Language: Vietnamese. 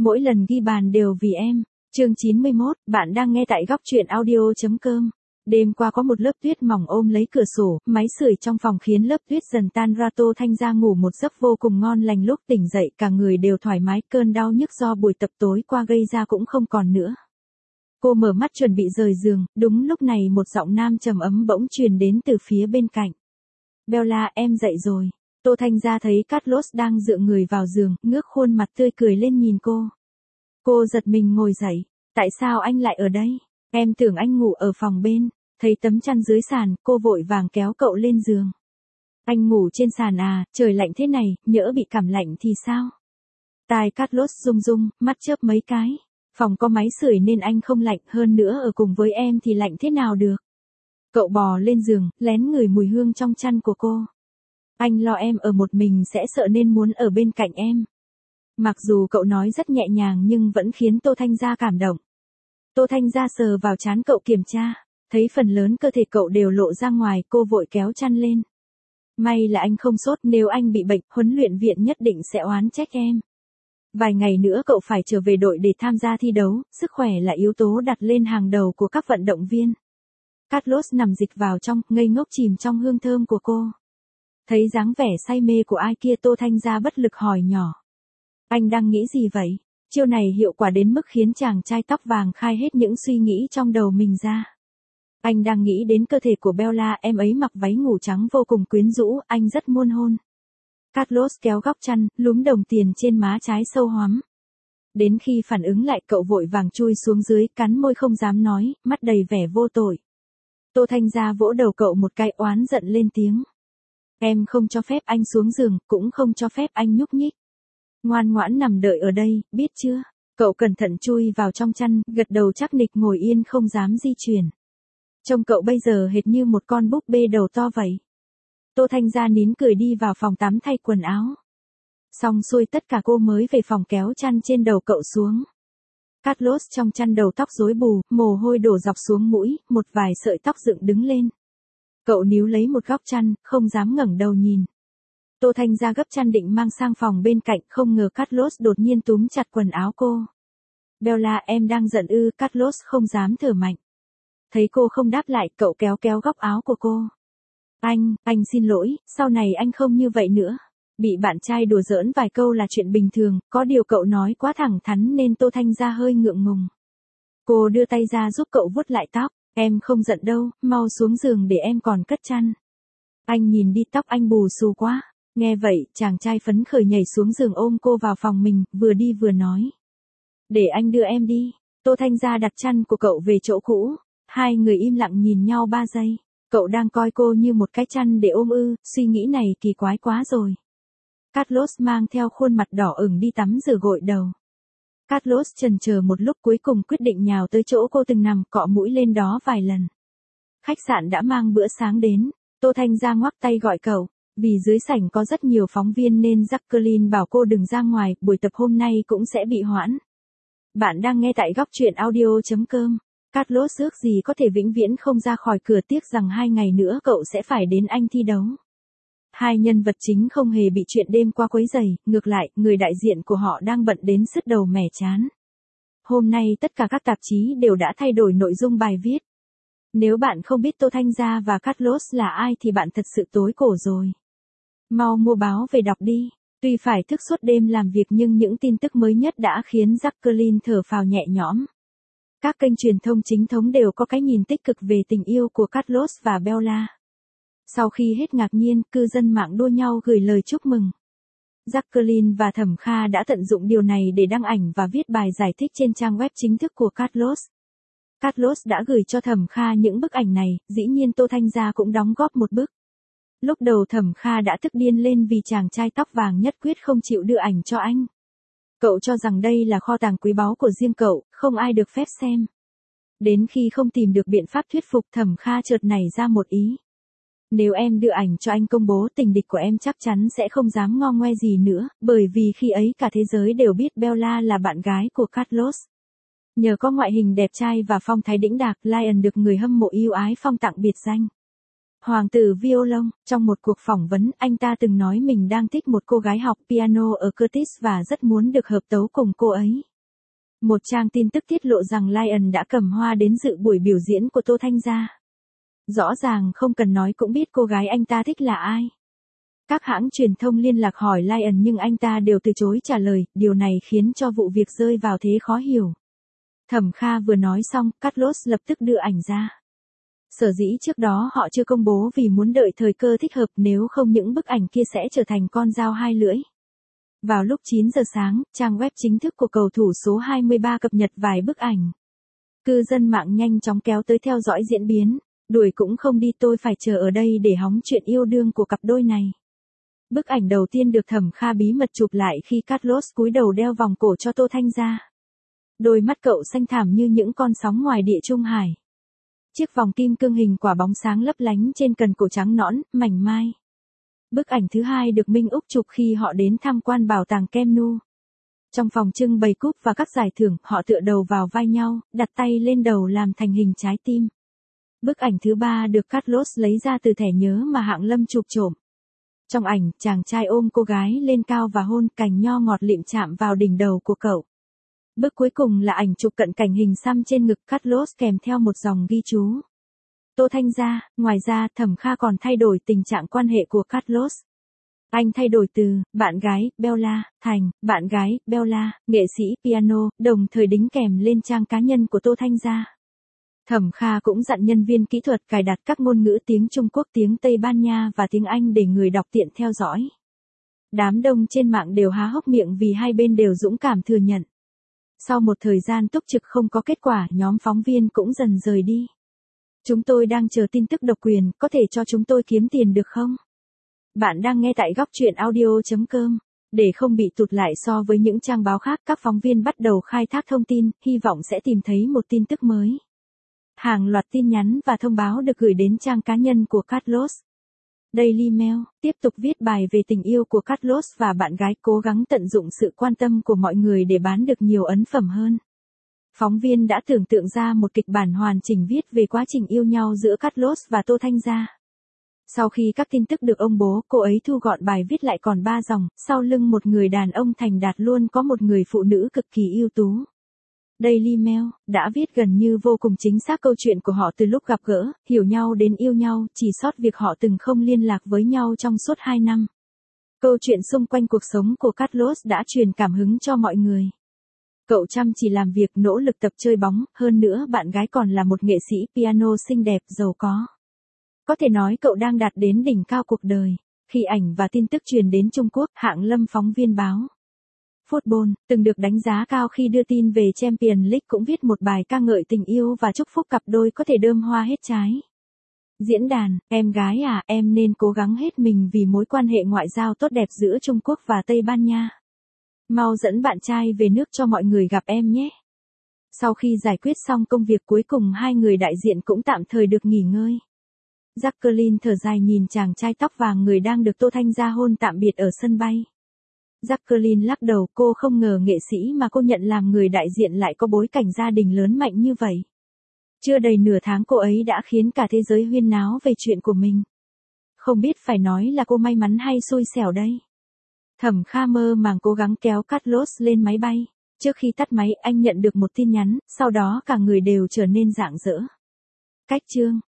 Mỗi lần ghi bàn đều vì em. Chương 91, bạn đang nghe tại góc truyện audio.com. Đêm qua có một lớp tuyết mỏng ôm lấy cửa sổ, máy sưởi trong phòng khiến lớp tuyết dần tan ra. Tô Thanh Gia ngủ một giấc vô cùng ngon lành, lúc tỉnh dậy cả người đều thoải mái, cơn đau nhức do buổi tập tối qua gây ra cũng không còn nữa. Cô mở mắt chuẩn bị rời giường, đúng lúc này một giọng nam trầm ấm bỗng truyền đến từ phía bên cạnh. Bella, em dậy rồi. Tô Thanh Gia thấy Carlos đang dựa người vào giường, ngước khuôn mặt tươi cười lên nhìn cô. Cô giật mình ngồi dậy. Tại sao anh lại ở đây? Em tưởng anh ngủ ở phòng bên. Thấy tấm chăn dưới sàn, cô vội vàng kéo cậu lên giường. Anh ngủ trên sàn à, trời lạnh thế này, nhỡ bị cảm lạnh thì sao? Tai Carlos rung rung, mắt chớp mấy cái. Phòng có máy sưởi nên anh không lạnh, hơn nữa ở cùng với em thì lạnh thế nào được? Cậu bò lên giường, lén ngửi mùi hương trong chăn của cô. Anh lo em ở một mình sẽ sợ nên muốn ở bên cạnh em. Mặc dù cậu nói rất nhẹ nhàng nhưng vẫn khiến Tô Thanh Gia cảm động. Tô Thanh Gia sờ vào trán cậu kiểm tra, thấy phần lớn cơ thể cậu đều lộ ra ngoài, cô vội kéo chăn lên. May là anh không sốt, nếu anh bị bệnh, huấn luyện viện nhất định sẽ oán trách em. Vài ngày nữa cậu phải trở về đội để tham gia thi đấu, sức khỏe là yếu tố đặt lên hàng đầu của các vận động viên. Carlos nằm dịch vào trong, ngây ngốc chìm trong hương thơm của cô. Thấy dáng vẻ say mê của ai kia, Tô Thanh Gia bất lực hỏi nhỏ. Anh đang nghĩ gì vậy? Chiêu này hiệu quả đến mức khiến chàng trai tóc vàng khai hết những suy nghĩ trong đầu mình ra. Anh đang nghĩ đến cơ thể của Bella, em ấy mặc váy ngủ trắng vô cùng quyến rũ, anh rất muốn hôn. Carlos kéo góc chăn, lúm đồng tiền trên má trái sâu hoắm. Đến khi phản ứng lại, cậu vội vàng chui xuống dưới, cắn môi không dám nói, mắt đầy vẻ vô tội. Tô Thanh Gia vỗ đầu cậu một cái, oán giận lên tiếng. Em không cho phép anh xuống giường, cũng không cho phép anh nhúc nhích. Ngoan ngoãn nằm đợi ở đây, biết chưa? Cậu cẩn thận chui vào trong chăn, gật đầu chắc nịch ngồi yên không dám di chuyển. Trông cậu bây giờ hệt như một con búp bê đầu to vậy. Tô Thanh Gia nín cười đi vào phòng tắm thay quần áo. Xong xuôi tất cả cô mới về phòng kéo chăn trên đầu cậu xuống. Carlos trong chăn đầu tóc rối bù, mồ hôi đổ dọc xuống mũi, một vài sợi tóc dựng đứng lên. Cậu níu lấy một góc chăn, không dám ngẩng đầu nhìn. Tô Thanh Gia gấp chăn định mang sang phòng bên cạnh, không ngờ Carlos đột nhiên túm chặt quần áo cô. Bella, em đang giận ư? Carlos không dám thở mạnh. Thấy cô không đáp lại, cậu kéo kéo góc áo của cô. Anh xin lỗi, sau này anh không như vậy nữa. Bị bạn trai đùa giỡn vài câu là chuyện bình thường, có điều cậu nói quá thẳng thắn nên Tô Thanh Gia hơi ngượng ngùng. Cô đưa tay ra giúp cậu vuốt lại tóc. Em không giận đâu, mau xuống giường để em còn cất chăn. Anh nhìn đi, tóc anh bù xù quá. Nghe vậy, chàng trai phấn khởi nhảy xuống giường ôm cô vào phòng mình, vừa đi vừa nói. Để anh đưa em đi. Tô Thanh Gia đặt chăn của cậu về chỗ cũ. Hai người im lặng nhìn nhau 3 giây. Cậu đang coi cô như một cái chăn để ôm ư? Suy nghĩ này kỳ quái quá rồi. Carlos mang theo khuôn mặt đỏ ửng đi tắm rửa gội đầu. Carlos chần chờ một lúc, cuối cùng quyết định nhào tới chỗ cô từng nằm, cọ mũi lên đó vài lần. Khách sạn đã mang bữa sáng đến. Tô Thanh Gia ngoắc tay gọi cậu. Vì dưới sảnh có rất nhiều phóng viên nên Jacqueline bảo cô đừng ra ngoài, buổi tập hôm nay cũng sẽ bị hoãn. Bạn đang nghe tại góc truyện audio.com. Carlos ước gì có thể vĩnh viễn không ra khỏi cửa, tiếc rằng 2 ngày nữa cậu sẽ phải đến Anh thi đấu. Hai nhân vật chính không hề bị chuyện đêm qua quấy rầy, ngược lại, người đại diện của họ đang bận đến sứt đầu mẻ trán. Hôm nay tất cả các tạp chí đều đã thay đổi nội dung bài viết. Nếu bạn không biết Tô Thanh Gia và Carlos là ai thì bạn thật sự tối cổ rồi. Mau mua báo về đọc đi. Tuy phải thức suốt đêm làm việc nhưng những tin tức mới nhất đã khiến Jacqueline thở phào nhẹ nhõm. Các kênh truyền thông chính thống đều có cái nhìn tích cực về tình yêu của Carlos và Bella. Sau khi hết ngạc nhiên, cư dân mạng đua nhau gửi lời chúc mừng. Jacqueline và Thẩm Kha đã tận dụng điều này để đăng ảnh và viết bài giải thích trên trang web chính thức của Carlos. Carlos đã gửi cho Thẩm Kha những bức ảnh này, dĩ nhiên Tô Thanh Gia cũng đóng góp một bức. Lúc đầu Thẩm Kha đã tức điên lên vì chàng trai tóc vàng nhất quyết không chịu đưa ảnh cho anh. Cậu cho rằng đây là kho tàng quý báu của riêng cậu, không ai được phép xem. Đến khi không tìm được biện pháp thuyết phục, Thẩm Kha chợt nảy ra một ý. Nếu em đưa ảnh cho anh công bố, tình địch của em chắc chắn sẽ không dám ngo ngoe gì nữa, bởi vì khi ấy cả thế giới đều biết Bella là bạn gái của Carlos. Nhờ có ngoại hình đẹp trai và phong thái đĩnh đạc, Lion được người hâm mộ yêu ái phong tặng biệt danh Hoàng tử Violon. Trong một cuộc phỏng vấn, anh ta từng nói mình đang thích một cô gái học piano ở Curtis và rất muốn được hợp tấu cùng cô ấy. Một trang tin tức tiết lộ rằng Lion đã cầm hoa đến dự buổi biểu diễn của Tô Thanh Gia. Rõ ràng không cần nói cũng biết cô gái anh ta thích là ai. Các hãng truyền thông liên lạc hỏi Lion nhưng anh ta đều từ chối trả lời, điều này khiến cho vụ việc rơi vào thế khó hiểu. Thẩm Kha vừa nói xong, Carlos lập tức đưa ảnh ra. Sở dĩ trước đó họ chưa công bố vì muốn đợi thời cơ thích hợp, nếu không những bức ảnh kia sẽ trở thành con dao hai lưỡi. Vào lúc 9 giờ sáng, trang web chính thức của cầu thủ số 23 cập nhật vài bức ảnh. Cư dân mạng nhanh chóng kéo tới theo dõi diễn biến. Đuổi cũng không đi, tôi phải chờ ở đây để hóng chuyện yêu đương của cặp đôi này. Bức ảnh đầu tiên được Thẩm Kha bí mật chụp lại khi Carlos cúi đầu đeo vòng cổ cho Tô Thanh Gia. Đôi mắt cậu xanh thẳm như những con sóng ngoài địa Trung Hải. Chiếc vòng kim cương hình quả bóng sáng lấp lánh trên cần cổ trắng nõn, mảnh mai. Bức ảnh thứ hai được Minh Úc chụp khi họ đến tham quan bảo tàng Camp Nou. Trong phòng trưng bày cúp và các giải thưởng, họ tựa đầu vào vai nhau, đặt tay lên đầu làm thành hình trái tim. Bức ảnh thứ ba được Carlos lấy ra từ thẻ nhớ mà Hạng Lâm chụp trộm. Trong ảnh, chàng trai ôm cô gái lên cao và hôn, cành nho ngọt lịm chạm vào đỉnh đầu của cậu. Bước cuối cùng là ảnh chụp cận cảnh hình xăm trên ngực Carlos kèm theo một dòng ghi chú. Tô Thanh Gia. Ngoài ra, Thẩm Kha còn thay đổi tình trạng quan hệ của Carlos. Anh thay đổi từ bạn gái Bella thành bạn gái Bella, nghệ sĩ piano, đồng thời đính kèm lên trang cá nhân của Tô Thanh Gia. Thẩm Kha cũng dặn nhân viên kỹ thuật cài đặt các ngôn ngữ tiếng Trung Quốc, tiếng Tây Ban Nha và tiếng Anh để người đọc tiện theo dõi. Đám đông trên mạng đều há hốc miệng vì hai bên đều dũng cảm thừa nhận. Sau một thời gian túc trực không có kết quả, nhóm phóng viên cũng dần rời đi. Chúng tôi đang chờ tin tức độc quyền, có thể cho chúng tôi kiếm tiền được không? Bạn đang nghe tại góc truyện audio.com. Để không bị tụt lại so với những trang báo khác, các phóng viên bắt đầu khai thác thông tin, hy vọng sẽ tìm thấy một tin tức mới. Hàng loạt tin nhắn và thông báo được gửi đến trang cá nhân của Carlos. Daily Mail tiếp tục viết bài về tình yêu của Carlos và bạn gái, cố gắng tận dụng sự quan tâm của mọi người để bán được nhiều ấn phẩm hơn. Phóng viên đã tưởng tượng ra một kịch bản hoàn chỉnh viết về quá trình yêu nhau giữa Carlos và Tô Thanh Gia. Sau khi các tin tức được công bố, cô ấy thu gọn bài viết lại còn 3 dòng, sau lưng một người đàn ông thành đạt luôn có một người phụ nữ cực kỳ ưu tú. Daily Mail đã viết gần như vô cùng chính xác câu chuyện của họ từ lúc gặp gỡ, hiểu nhau đến yêu nhau, chỉ sót việc họ từng không liên lạc với nhau trong suốt 2 năm. Câu chuyện xung quanh cuộc sống của Carlos đã truyền cảm hứng cho mọi người. Cậu chăm chỉ làm việc, nỗ lực tập chơi bóng, hơn nữa bạn gái còn là một nghệ sĩ piano xinh đẹp, giàu có. Có thể nói cậu đang đạt đến đỉnh cao cuộc đời. Khi ảnh và tin tức truyền đến Trung Quốc, Hạng Lâm phóng viên báo Football, từng được đánh giá cao khi đưa tin về Champions League, cũng viết một bài ca ngợi tình yêu và chúc phúc cặp đôi có thể đơm hoa hết trái. Diễn đàn, em gái à, em nên cố gắng hết mình vì mối quan hệ ngoại giao tốt đẹp giữa Trung Quốc và Tây Ban Nha. Mau dẫn bạn trai về nước cho mọi người gặp em nhé. Sau khi giải quyết xong công việc cuối cùng, hai người đại diện cũng tạm thời được nghỉ ngơi. Jacqueline thở dài nhìn chàng trai tóc vàng người đang được Tô Thanh Gia hôn tạm biệt ở sân bay. Jacqueline lắc đầu, cô không ngờ nghệ sĩ mà cô nhận làm người đại diện lại có bối cảnh gia đình lớn mạnh như vậy. Chưa đầy nửa tháng cô ấy đã khiến cả thế giới huyên náo về chuyện của mình. Không biết phải nói là cô may mắn hay xui xẻo đây. Thẩm Kha mơ màng cố gắng kéo Carlos lên máy bay. Trước khi tắt máy, anh nhận được một tin nhắn, sau đó cả người đều trở nên rạng rỡ. Cách chương